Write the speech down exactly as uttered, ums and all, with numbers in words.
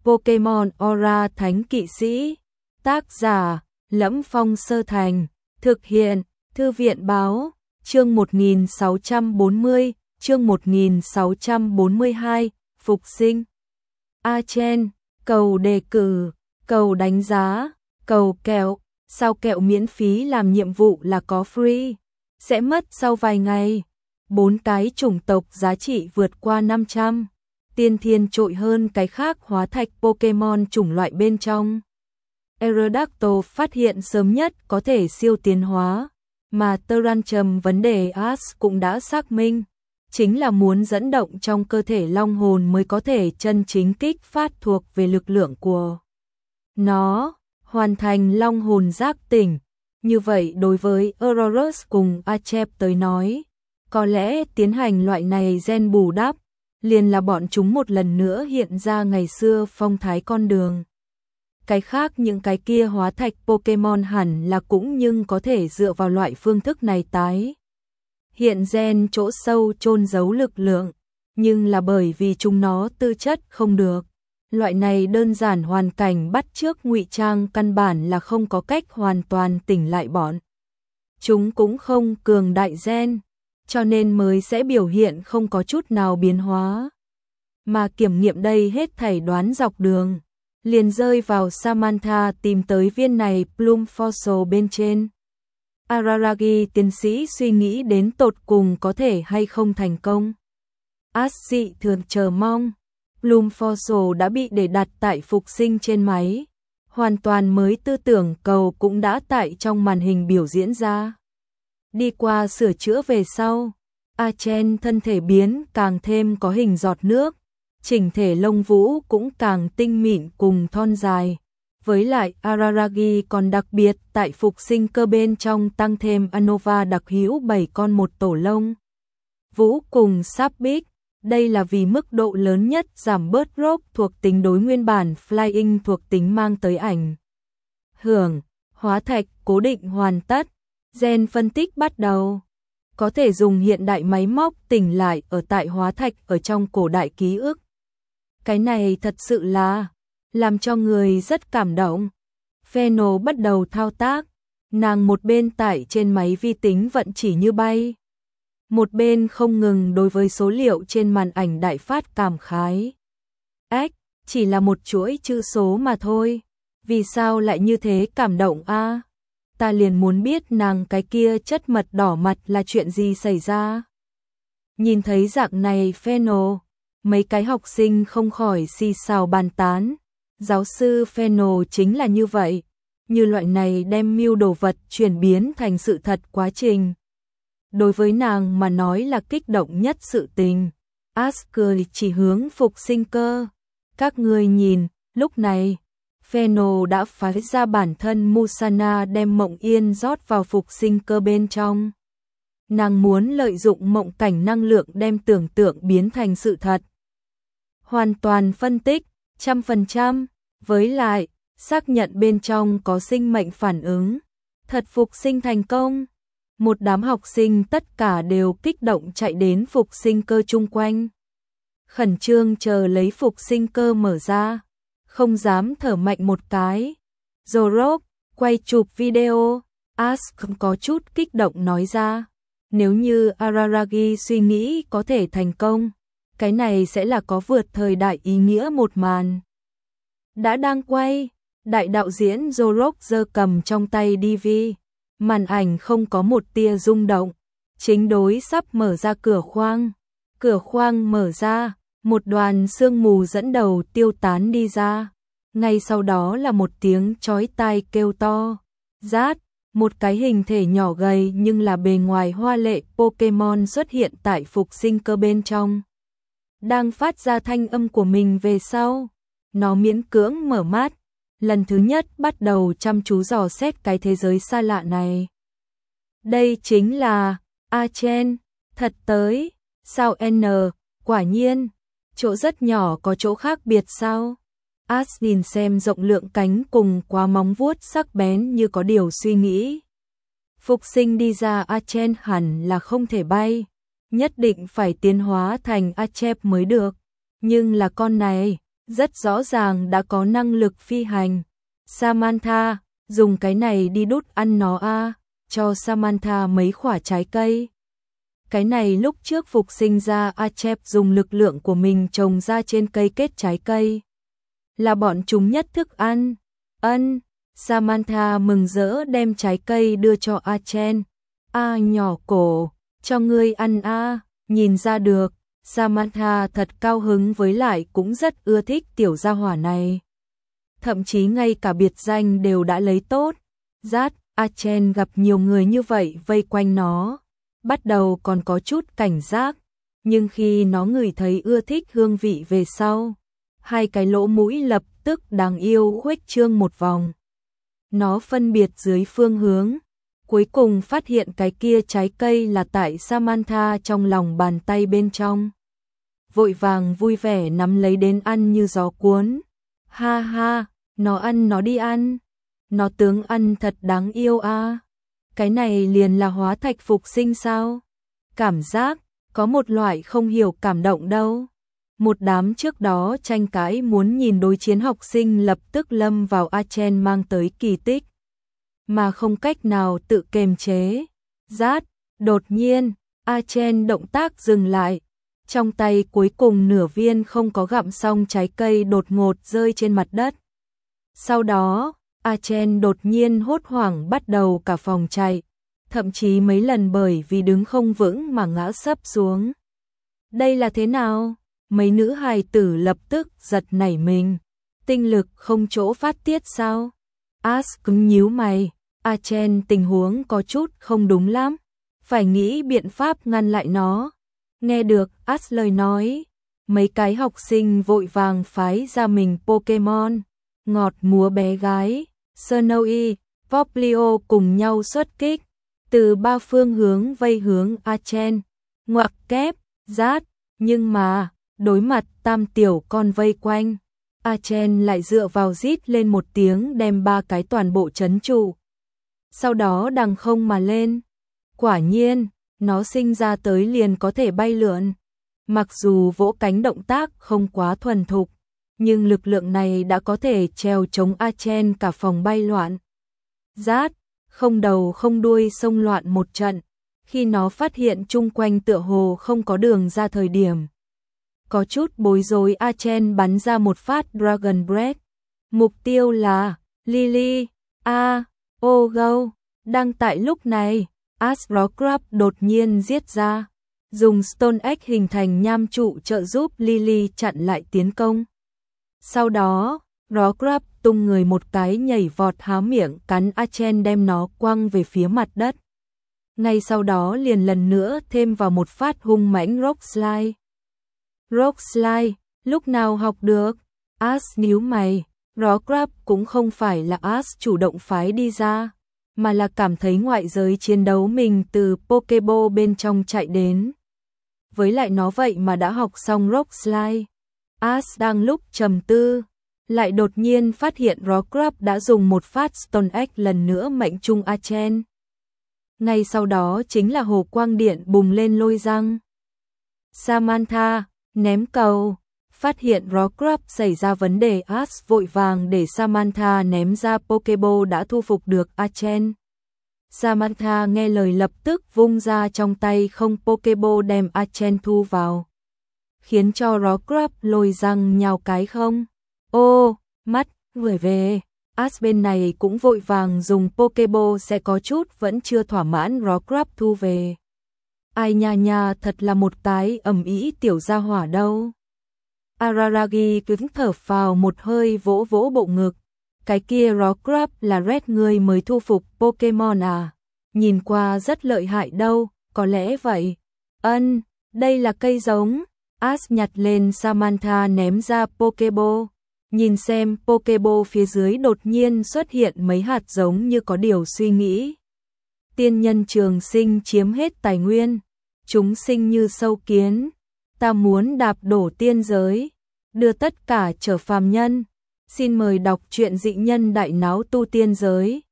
Pokemon Aura Thánh Kỵ Sĩ. Tác giả: Lẫm Phong Sơ Thành. Thực hiện: Thư viện Báo. Chương một nghìn sáu trăm bốn mươi, chương một nghìn sáu trăm bốn mươi hai, Phục sinh. Archen, cầu đề cử, cầu đánh giá, cầu kẹo. Sao kẹo miễn phí làm nhiệm vụ là có free, sẽ mất sau vài ngày. Bốn cái chủng tộc giá trị vượt qua năm trăm. Tiên thiên trội hơn cái khác hóa thạch Pokemon chủng loại bên trong. Aerodactyl phát hiện sớm nhất có thể siêu tiến hóa, mà Tyranium vấn đề Ash cũng đã xác minh, chính là muốn dẫn động trong cơ thể long hồn mới có thể chân chính kích phát thuộc về lực lượng của nó, hoàn thành long hồn giác tỉnh. Như vậy đối với Aurorus cùng Archep tới nói, có lẽ tiến hành loại này gen bù đắp, liền là bọn chúng một lần nữa hiện ra ngày xưa phong thái con đường. Cái khác những cái kia hóa thạch Pokemon hẳn là cũng nhưng có thể dựa vào loại phương thức này tái hiện gen chỗ sâu chôn giấu lực lượng, nhưng là bởi vì chúng nó tư chất không được. Loại này đơn giản hoàn cảnh bắt chước ngụy trang căn bản là không có cách hoàn toàn tỉnh lại bọn. Chúng cũng không cường đại gen, cho nên mới sẽ biểu hiện không có chút nào biến hóa. Mà kiểm nghiệm đây hết thảy đoán dọc đường, liền rơi vào Samantha tìm tới viên này Plum Fossil bên trên. Araragi tiến sĩ suy nghĩ đến tột cùng có thể hay không thành công. Ash dị thường chờ mong. Plum Fossil đã bị để đặt tại phục sinh trên máy. Hoàn toàn mới tư tưởng cầu cũng đã tại trong màn hình biểu diễn ra. Đi qua sửa chữa về sau, Archen thân thể biến càng thêm có hình giọt nước, chỉnh thể lông vũ cũng càng tinh mịn cùng thon dài. Với lại Araragi còn đặc biệt tại phục sinh cơ bên trong tăng thêm Anova đặc hữu bảy con một tổ lông vũ cùng Sapbic. Đây là vì mức độ lớn nhất giảm bớt rock thuộc tính đối nguyên bản Flying thuộc tính mang tới ảnh hưởng. Hóa thạch cố định hoàn tất, gen phân tích bắt đầu. Có thể dùng hiện đại máy móc tỉnh lại ở tại hóa thạch ở trong cổ đại ký ức. Cái này thật sự là làm cho người rất cảm động. Pheno bắt đầu thao tác, nàng một bên tại trên máy vi tính vận chỉ như bay, một bên không ngừng đối với số liệu trên màn ảnh đại phát cảm khái. Ếch, chỉ là một chuỗi chữ số mà thôi, vì sao lại như thế cảm động a? À? Ta liền muốn biết nàng cái kia chất mật đỏ mặt là chuyện gì xảy ra. Nhìn thấy dạng này Pheno, mấy cái học sinh không khỏi xì xào bàn tán. Giáo sư Pheno chính là như vậy, như loại này đem mưu đồ vật chuyển biến thành sự thật quá trình. Đối với nàng mà nói là kích động nhất sự tình. Ash cười chỉ hướng phục sinh cơ. Các ngươi nhìn, lúc này, Pheno đã phái ra bản thân Musana đem mộng yên rót vào phục sinh cơ bên trong. Nàng muốn lợi dụng mộng cảnh năng lượng đem tưởng tượng biến thành sự thật. Hoàn toàn phân tích, trăm phần trăm, với lại, xác nhận bên trong có sinh mệnh phản ứng. Thật phục sinh thành công. Một đám học sinh tất cả đều kích động chạy đến phục sinh cơ chung quanh. Khẩn trương chờ lấy phục sinh cơ mở ra. Không dám thở mạnh một cái. Zorok, quay chụp video. Ash có chút kích động nói ra. Nếu như Araragi suy nghĩ có thể thành công, cái này sẽ là có vượt thời đại ý nghĩa một màn. Đã đang quay, đại đạo diễn Zorok giơ cầm trong tay đê vê. Màn ảnh không có một tia rung động, chính đối sắp mở ra cửa khoang. Cửa khoang mở ra, một đoàn sương mù dẫn đầu tiêu tán đi ra. Ngay sau đó là một tiếng chói tai kêu to. Rát, một cái hình thể nhỏ gầy nhưng là bề ngoài hoa lệ Pokemon xuất hiện tại phục sinh cơ bên trong. Đang phát ra thanh âm của mình về sau, nó miễn cưỡng mở mắt. Lần thứ nhất bắt đầu chăm chú dò xét cái thế giới xa lạ này. Đây chính là Archen, thật tới, sao N, quả nhiên, chỗ rất nhỏ có chỗ khác biệt sao? Ash nhìn xem rộng lượng cánh cùng quá móng vuốt sắc bén như có điều suy nghĩ. Phục sinh đi ra Archen hẳn là không thể bay, nhất định phải tiến hóa thành Archep mới được. Nhưng là con này, rất rõ ràng đã có năng lực phi hành. Samantha, dùng cái này đi đút ăn nó a, cho Samantha mấy quả trái cây. Cái này lúc trước phục sinh ra Achep dùng lực lượng của mình trồng ra trên cây kết trái cây. Là bọn chúng nhất thức ăn. Ân, Samantha mừng rỡ đem trái cây đưa cho Achen. A nhỏ cổ, cho ngươi ăn a, nhìn ra được, Samantha thật cao hứng với lại cũng rất ưa thích tiểu gia hỏa này. Thậm chí ngay cả biệt danh đều đã lấy tốt. Rát, Achen gặp nhiều người như vậy vây quanh nó. Bắt đầu còn có chút cảnh giác, nhưng khi nó ngửi thấy ưa thích hương vị về sau, hai cái lỗ mũi lập tức đáng yêu khuếch trương một vòng. Nó phân biệt dưới phương hướng, cuối cùng phát hiện cái kia trái cây là tại Samantha trong lòng bàn tay bên trong. Vội vàng vui vẻ nắm lấy đến ăn như gió cuốn. Ha ha, nó ăn nó đi ăn. Nó tướng ăn thật đáng yêu a. Cái này liền là hóa thạch phục sinh sao? Cảm giác, có một loại không hiểu cảm động đâu. Một đám trước đó tranh cãi muốn nhìn đối chiến học sinh lập tức lâm vào Achen mang tới kỳ tích. Mà không cách nào tự kềm chế. Rát, đột nhiên, Achen động tác dừng lại. Trong tay cuối cùng nửa viên không có gặm xong trái cây đột ngột rơi trên mặt đất. Sau đó, Achen đột nhiên hốt hoảng bắt đầu cả phòng chạy, thậm chí mấy lần bởi vì đứng không vững mà ngã sấp xuống. Đây là thế nào? Mấy nữ hài tử lập tức giật nảy mình. Tinh lực không chỗ phát tiết sao? As cứng nhíu mày, Achen tình huống có chút không đúng lắm, phải nghĩ biện pháp ngăn lại nó. Nghe được As lời nói, mấy cái học sinh vội vàng phái ra mình Pokemon, ngọt múa bé gái, Snowy, Poplio cùng nhau xuất kích, từ ba phương hướng vây hướng Achen, ngoặc kép, rát, nhưng mà, đối mặt tam tiểu con vây quanh, Achen lại dựa vào rít lên một tiếng đem ba cái toàn bộ trấn trụ. Sau đó đằng không mà lên, quả nhiên, nó sinh ra tới liền có thể bay lượn. Mặc dù vỗ cánh động tác không quá thuần thục, nhưng lực lượng này đã có thể treo chống Achen cả phòng bay loạn. Rát, không đầu không đuôi xông loạn một trận, khi nó phát hiện chung quanh tựa hồ không có đường ra thời điểm. Có chút bối rối Achen bắn ra một phát Dragon Breath. Mục tiêu là Lily, A, O, Go. Đang tại lúc này, Asrocrab đột nhiên giết ra, dùng Stone Egg hình thành nham trụ trợ giúp Lily chặn lại tiến công. Sau đó, Rockrab tung người một cái nhảy vọt há miệng cắn Achen đem nó quăng về phía mặt đất. Ngay sau đó liền lần nữa thêm vào một phát hung mãnh Rock Slide. Rock Slide, lúc nào học được? As níu mày, Rockrab cũng không phải là As chủ động phái đi ra, mà là cảm thấy ngoại giới chiến đấu mình từ Pokeball bên trong chạy đến. Với lại nó vậy mà đã học xong Rock Slide. As đang lúc trầm tư, lại đột nhiên phát hiện Rockrab đã dùng một phát Stone Egg lần nữa mệnh trung Achen. Ngay sau đó chính là hồ quang điện bùng lên lôi răng. Samantha, ném cầu, phát hiện Rockrab xảy ra vấn đề, As vội vàng để Samantha ném ra Pokeball đã thu phục được Achen. Samantha nghe lời lập tức vung ra trong tay không Pokeball đem Achen thu vào, khiến cho Rockrab lôi răng nhào cái không. Ô, mắt, vừa về, As bên này cũng vội vàng dùng Pokeball sẽ có chút vẫn chưa thỏa mãn Rockrab thu về. Ai nha nha thật là một cái ầm ĩ tiểu gia hỏa đâu. Araragi cứng thở phào một hơi vỗ vỗ bộ ngực. Cái kia Rockrab là Red người mới thu phục Pokemon à? Nhìn qua rất lợi hại đâu, có lẽ vậy. Ân, đây là cây giống. As nhặt lên Samantha ném ra Pokeball. Nhìn xem Pokeball phía dưới đột nhiên xuất hiện mấy hạt giống như có điều suy nghĩ. Tiên nhân trường sinh chiếm hết tài nguyên. Chúng sinh như sâu kiến. Ta muốn đạp đổ tiên giới. Đưa tất cả trở phàm nhân. Xin mời đọc truyện Dị Nhân Đại Náo Tu Tiên Giới.